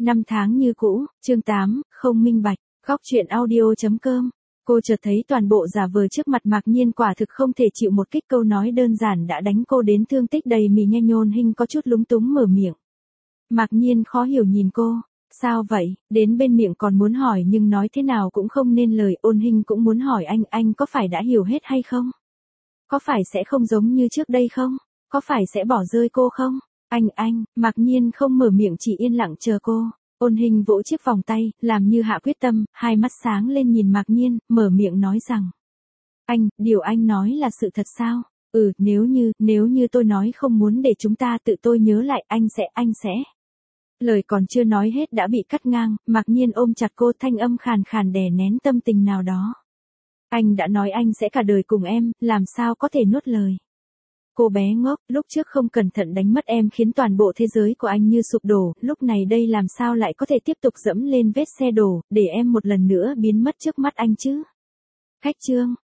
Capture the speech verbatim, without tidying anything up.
Năm tháng như cũ, chương tám, không minh bạch, góc truyện audio.com. Cô chợt thấy toàn bộ giả vờ trước mặt Mạc Nhiên quả thực không thể chịu một kích câu nói đơn giản đã đánh cô đến thương tích đầy mì nhe nhôn hình có chút lúng túng mở miệng. Mạc Nhiên khó hiểu nhìn cô, sao vậy, đến bên miệng còn muốn hỏi nhưng nói thế nào cũng không nên lời. Ôn hình cũng muốn hỏi anh, anh có phải đã hiểu hết hay không? Có phải sẽ không giống như trước đây không? Có phải sẽ bỏ rơi cô không? Anh anh, Mạc Nhiên không mở miệng chỉ yên lặng chờ cô. Ôn hình vỗ chiếc vòng tay, làm như hạ quyết tâm, hai mắt sáng lên nhìn Mạc Nhiên, mở miệng nói rằng. Anh, điều anh nói là sự thật sao? Ừ, nếu như, nếu như tôi nói không muốn để chúng ta tự tôi nhớ lại, anh sẽ, anh sẽ. Lời còn chưa nói hết đã bị cắt ngang, Mạc Nhiên ôm chặt cô, thanh âm khàn khàn đè nén tâm tình nào đó. Anh đã nói anh sẽ cả đời cùng em, làm sao có thể nuốt lời. Cô bé ngốc, lúc trước không cẩn thận đánh mất em khiến toàn bộ thế giới của anh như sụp đổ, lúc này đây làm sao lại có thể tiếp tục dẫm lên vết xe đổ, để em một lần nữa biến mất trước mắt anh chứ. Khách trương,